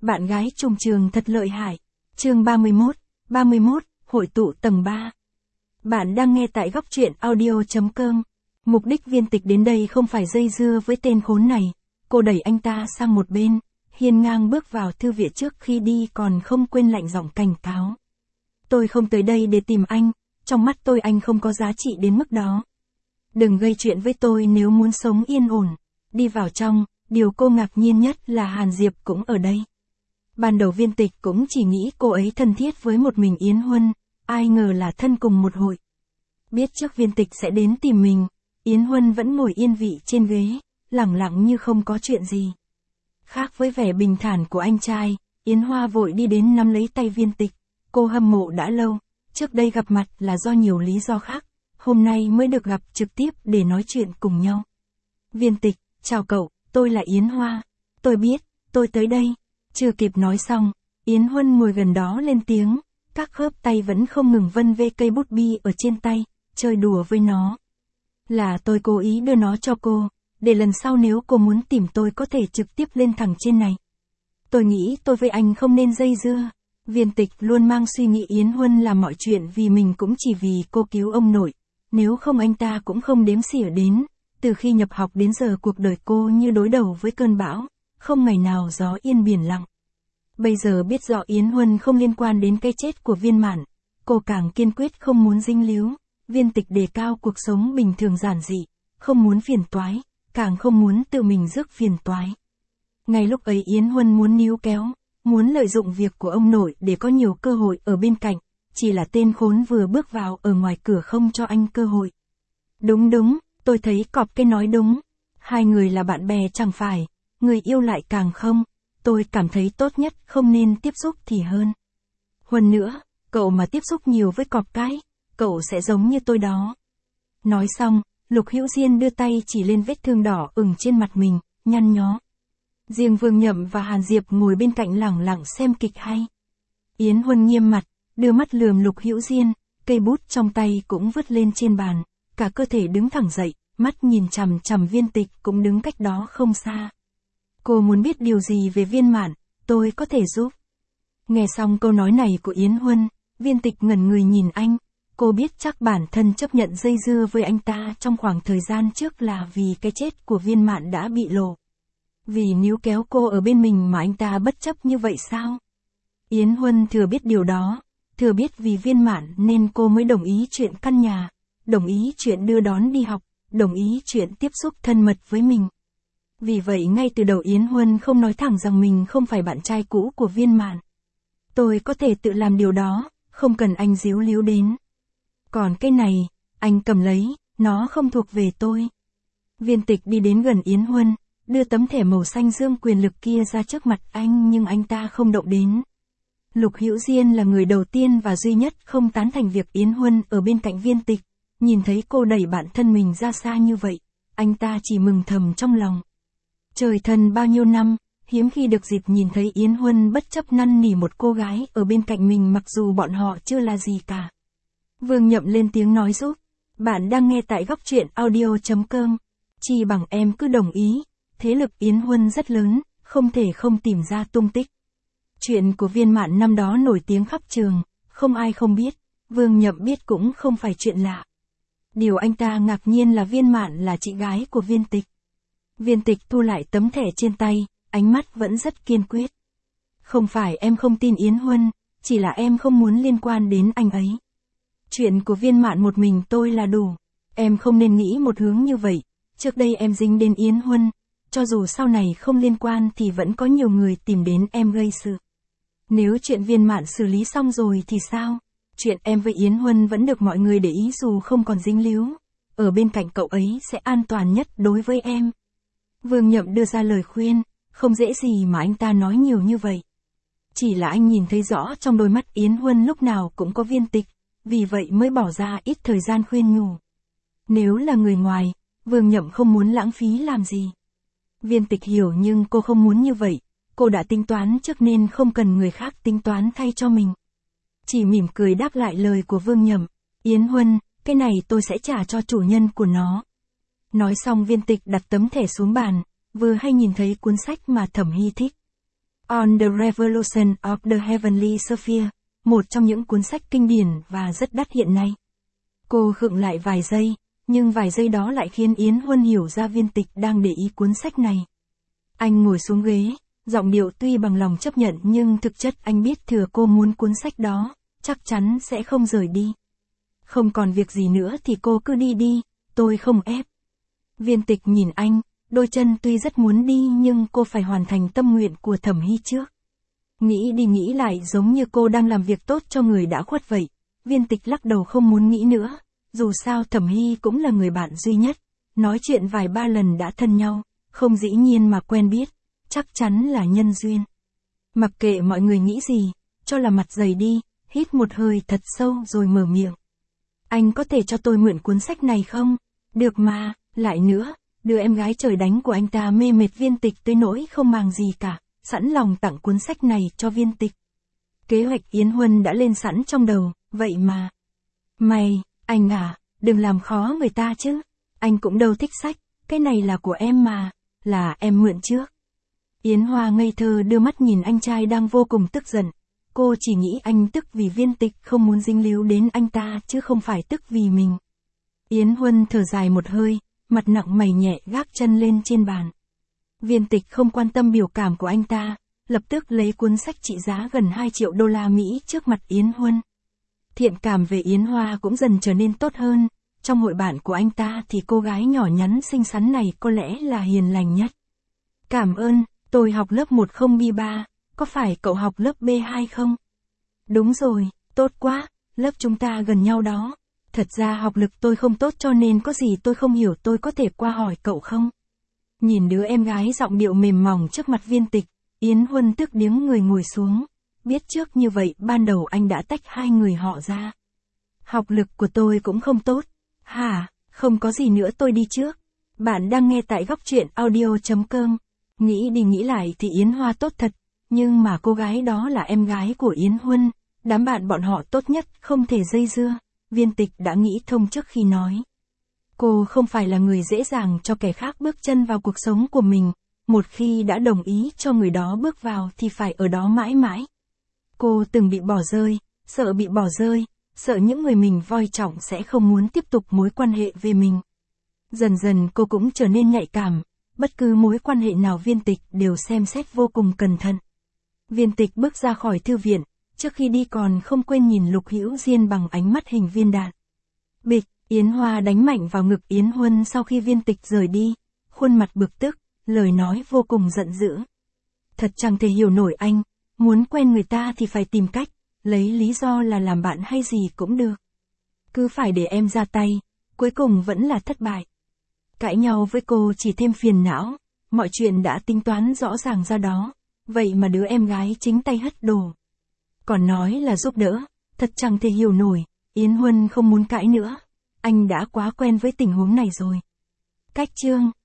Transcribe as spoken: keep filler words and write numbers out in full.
Bạn gái trùng trường thật lợi hại. Chương ba mươi mốt, ba mươi mốt, hội tụ tầng ba. Bạn đang nghe tại góc truyện audio chấm com. Mục đích Viên Tịch đến đây không phải dây dưa với tên khốn này. Cô đẩy anh ta sang một bên, hiên ngang bước vào thư viện trước khi đi còn không quên lạnh giọng cảnh cáo. Tôi không tới đây để tìm anh, trong mắt tôi anh không có giá trị đến mức đó. Đừng gây chuyện với tôi nếu muốn sống yên ổn. Đi vào trong, điều cô ngạc nhiên nhất là Hàn Diệp cũng ở đây. Ban đầu Viên Tịch cũng chỉ nghĩ cô ấy thân thiết với một mình Yến Huân, ai ngờ là thân cùng một hội. Biết trước Viên Tịch sẽ đến tìm mình, Yến Huân vẫn ngồi yên vị trên ghế, lẳng lặng như không có chuyện gì. Khác với vẻ bình thản của anh trai, Yến Hoa vội đi đến nắm lấy tay Viên Tịch, cô hâm mộ đã lâu, trước đây gặp mặt là do nhiều lý do khác, hôm nay mới được gặp trực tiếp để nói chuyện cùng nhau. Viên Tịch, chào cậu, tôi là Yến Hoa, tôi biết, tôi tới đây. Chưa kịp nói xong, Yến Huân ngồi gần đó lên tiếng, các khớp tay vẫn không ngừng vân vê cây bút bi ở trên tay, chơi đùa với nó. Là tôi cố ý đưa nó cho cô, để lần sau nếu cô muốn tìm tôi có thể trực tiếp lên thẳng trên này. Tôi nghĩ tôi với anh không nên dây dưa. Viên Tịch luôn mang suy nghĩ Yến Huân làm mọi chuyện vì mình cũng chỉ vì cô cứu ông nội, nếu không anh ta cũng không đếm xỉa đến. Từ khi nhập học đến giờ cuộc đời cô như đối đầu với cơn bão, không ngày nào gió yên biển lặng. Bây giờ biết rõ Yến Huân không liên quan đến cái chết của Viên Mạn, cô càng kiên quyết không muốn dính líu. Viên Tịch đề cao cuộc sống bình thường giản dị, không muốn phiền toái, càng không muốn tự mình rước phiền toái. Ngay lúc ấy Yến Huân muốn níu kéo, muốn lợi dụng việc của ông nội để có nhiều cơ hội ở bên cạnh, chỉ là tên khốn vừa bước vào ở ngoài cửa không cho anh cơ hội. Đúng đúng, tôi thấy cọp cái nói đúng, hai người là bạn bè chẳng phải, người yêu lại càng không, tôi cảm thấy tốt nhất không nên tiếp xúc thì hơn. Huân nữa, cậu mà tiếp xúc nhiều với cọp cái, cậu sẽ giống như tôi đó. Nói xong, Lục Hữu Diên đưa tay chỉ lên vết thương đỏ ửng trên mặt mình, nhăn nhó. Riêng Vương Nhậm và Hàn Diệp ngồi bên cạnh lẳng lặng xem kịch hay. Yến Huân nghiêm mặt, đưa mắt lườm Lục Hữu Diên, cây bút trong tay cũng vứt lên trên bàn, cả cơ thể đứng thẳng dậy, mắt nhìn chằm chằm Viên Tịch cũng đứng cách đó không xa. Cô muốn biết điều gì về Viên Mạn, tôi có thể giúp. Nghe xong câu nói này của Yến Huân, Viên Tịch ngẩn người nhìn anh, cô biết chắc bản thân chấp nhận dây dưa với anh ta trong khoảng thời gian trước là vì cái chết của Viên Mạn đã bị lộ. Vì níu kéo cô ở bên mình mà anh ta bất chấp như vậy sao? Yến Huân thừa biết điều đó, thừa biết vì Viên Mạn nên cô mới đồng ý chuyện căn nhà, đồng ý chuyện đưa đón đi học, đồng ý chuyện tiếp xúc thân mật với mình. Vì vậy ngay từ đầu Yến Huân không nói thẳng rằng mình không phải bạn trai cũ của Viên Mạn. Tôi có thể tự làm điều đó, không cần anh díu líu đến. Còn cái này, anh cầm lấy, nó không thuộc về tôi. Viên Tịch đi đến gần Yến Huân, đưa tấm thẻ màu xanh dương quyền lực kia ra trước mặt anh nhưng anh ta không động đến. Lục Hữu Diên là người đầu tiên và duy nhất không tán thành việc Yến Huân ở bên cạnh Viên Tịch, nhìn thấy cô đẩy bản thân mình ra xa như vậy, anh ta chỉ mừng thầm trong lòng. Trời thân bao nhiêu năm, hiếm khi được dịp nhìn thấy Yến Huân bất chấp năn nỉ một cô gái ở bên cạnh mình mặc dù bọn họ chưa là gì cả. Vương Nhậm lên tiếng nói giúp. Bạn đang nghe tại góc truyện audio chấm com. Chi bằng em cứ đồng ý. Thế lực Yến Huân rất lớn, không thể không tìm ra tung tích. Chuyện của Viên Mạn năm đó nổi tiếng khắp trường, không ai không biết, Vương Nhậm biết cũng không phải chuyện lạ. Điều anh ta ngạc nhiên là Viên Mạn là chị gái của Viên Tịch. Viên Tịch thu lại tấm thẻ trên tay, ánh mắt vẫn rất kiên quyết. Không phải em không tin Yến Huân, chỉ là em không muốn liên quan đến anh ấy. Chuyện của Viên Mạn một mình tôi là đủ, em không nên nghĩ một hướng như vậy, trước đây em dính đến Yến Huân, cho dù sau này không liên quan thì vẫn có nhiều người tìm đến em gây sự. Nếu chuyện Viên Mạn xử lý xong rồi thì sao? Chuyện em với Yến Huân vẫn được mọi người để ý dù không còn dính líu, ở bên cạnh cậu ấy sẽ an toàn nhất đối với em. Vương Nhậm đưa ra lời khuyên, không dễ gì mà anh ta nói nhiều như vậy. Chỉ là anh nhìn thấy rõ trong đôi mắt Yến Huân lúc nào cũng có Viên Tịch, vì vậy mới bỏ ra ít thời gian khuyên nhủ. Nếu là người ngoài, Vương Nhậm không muốn lãng phí làm gì. Viên Tịch hiểu nhưng cô không muốn như vậy, cô đã tính toán trước nên không cần người khác tính toán thay cho mình. Chỉ mỉm cười đáp lại lời của Vương Nhậm, Yến Huân, cái này tôi sẽ trả cho chủ nhân của nó. Nói xong Viên Tịch đặt tấm thẻ xuống bàn, vừa hay nhìn thấy cuốn sách mà Thẩm Hy thích. On the Revolution of the Heavenly Sphere, một trong những cuốn sách kinh điển và rất đắt hiện nay. Cô khựng lại vài giây, nhưng vài giây đó lại khiến Yến Huân hiểu ra Viên Tịch đang để ý cuốn sách này. Anh ngồi xuống ghế, giọng điệu tuy bằng lòng chấp nhận nhưng thực chất anh biết thừa cô muốn cuốn sách đó, chắc chắn sẽ không rời đi. Không còn việc gì nữa thì cô cứ đi đi, tôi không ép. Viên Tịch nhìn anh, đôi chân tuy rất muốn đi nhưng cô phải hoàn thành tâm nguyện của Thẩm Hy trước. Nghĩ đi nghĩ lại giống như cô đang làm việc tốt cho người đã khuất vậy. Viên Tịch lắc đầu không muốn nghĩ nữa, dù sao Thẩm Hy cũng là người bạn duy nhất. Nói chuyện vài ba lần đã thân nhau, không dĩ nhiên mà quen biết, chắc chắn là nhân duyên. Mặc kệ mọi người nghĩ gì, cho là mặt dày đi, hít một hơi thật sâu rồi mở miệng. Anh có thể cho tôi mượn cuốn sách này không? Được mà, lại nữa, đứa em gái trời đánh của anh ta mê mệt Viên Tịch tới nỗi không màng gì cả, sẵn lòng tặng cuốn sách này cho Viên Tịch. Kế hoạch Yến Huân đã lên sẵn trong đầu, vậy mà. Mày, anh à, đừng làm khó người ta chứ, anh cũng đâu thích sách, cái này là của em mà, là em mượn trước. Yến Hoa ngây thơ đưa mắt nhìn anh trai đang vô cùng tức giận, cô chỉ nghĩ anh tức vì Viên Tịch không muốn dính líu đến anh ta chứ không phải tức vì mình. Yến Huân thở dài một hơi, mặt nặng mày nhẹ gác chân lên trên bàn. Viên Tịch không quan tâm biểu cảm của anh ta, lập tức lấy cuốn sách trị giá gần hai triệu đô la Mỹ trước mặt Yến Huân. Thiện cảm về Yến Hoa cũng dần trở nên tốt hơn, trong hội bạn của anh ta thì cô gái nhỏ nhắn xinh xắn này có lẽ là hiền lành nhất. Cảm ơn, tôi học lớp một không B ba, có phải cậu học lớp B hai không? Đúng rồi, tốt quá, lớp chúng ta gần nhau đó. Thật ra học lực tôi không tốt cho nên có gì tôi không hiểu tôi có thể qua hỏi cậu không? Nhìn đứa em gái giọng điệu mềm mỏng trước mặt Viên Tịch, Yến Huân tức điếng người ngồi xuống. Biết trước như vậy ban đầu anh đã tách hai người họ ra. Học lực của tôi cũng không tốt. Hả, không có gì nữa tôi đi trước. Bạn đang nghe tại góc truyện audio chấm com. Nghĩ đi nghĩ lại thì Yến Hoa tốt thật, nhưng mà cô gái đó là em gái của Yến Huân, đám bạn bọn họ tốt nhất không thể dây dưa. Viên Tịch đã nghĩ thông trước khi nói. Cô không phải là người dễ dàng cho kẻ khác bước chân vào cuộc sống của mình, một khi đã đồng ý cho người đó bước vào thì phải ở đó mãi mãi. Cô từng bị bỏ rơi, sợ bị bỏ rơi, sợ những người mình voi trọng sẽ không muốn tiếp tục mối quan hệ về mình. Dần dần cô cũng trở nên nhạy cảm, bất cứ mối quan hệ nào Viên Tịch đều xem xét vô cùng cẩn thận. Viên Tịch bước ra khỏi thư viện, trước khi đi còn không quên nhìn Lục Hữu Diên bằng ánh mắt hình viên đạn. Bịch, Yến Hoa đánh mạnh vào ngực Yến Huân sau khi Viên Tịch rời đi, khuôn mặt bực tức, lời nói vô cùng giận dữ. Thật chẳng thể hiểu nổi anh, muốn quen người ta thì phải tìm cách, lấy lý do là làm bạn hay gì cũng được. Cứ phải để em ra tay, cuối cùng vẫn là thất bại. Cãi nhau với cô chỉ thêm phiền não, mọi chuyện đã tính toán rõ ràng ra đó, vậy mà đứa em gái chính tay hất đồ. Còn nói là giúp đỡ, thật chẳng thể hiểu nổi, Yến Huân không muốn cãi nữa, anh đã quá quen với tình huống này rồi. Cách chương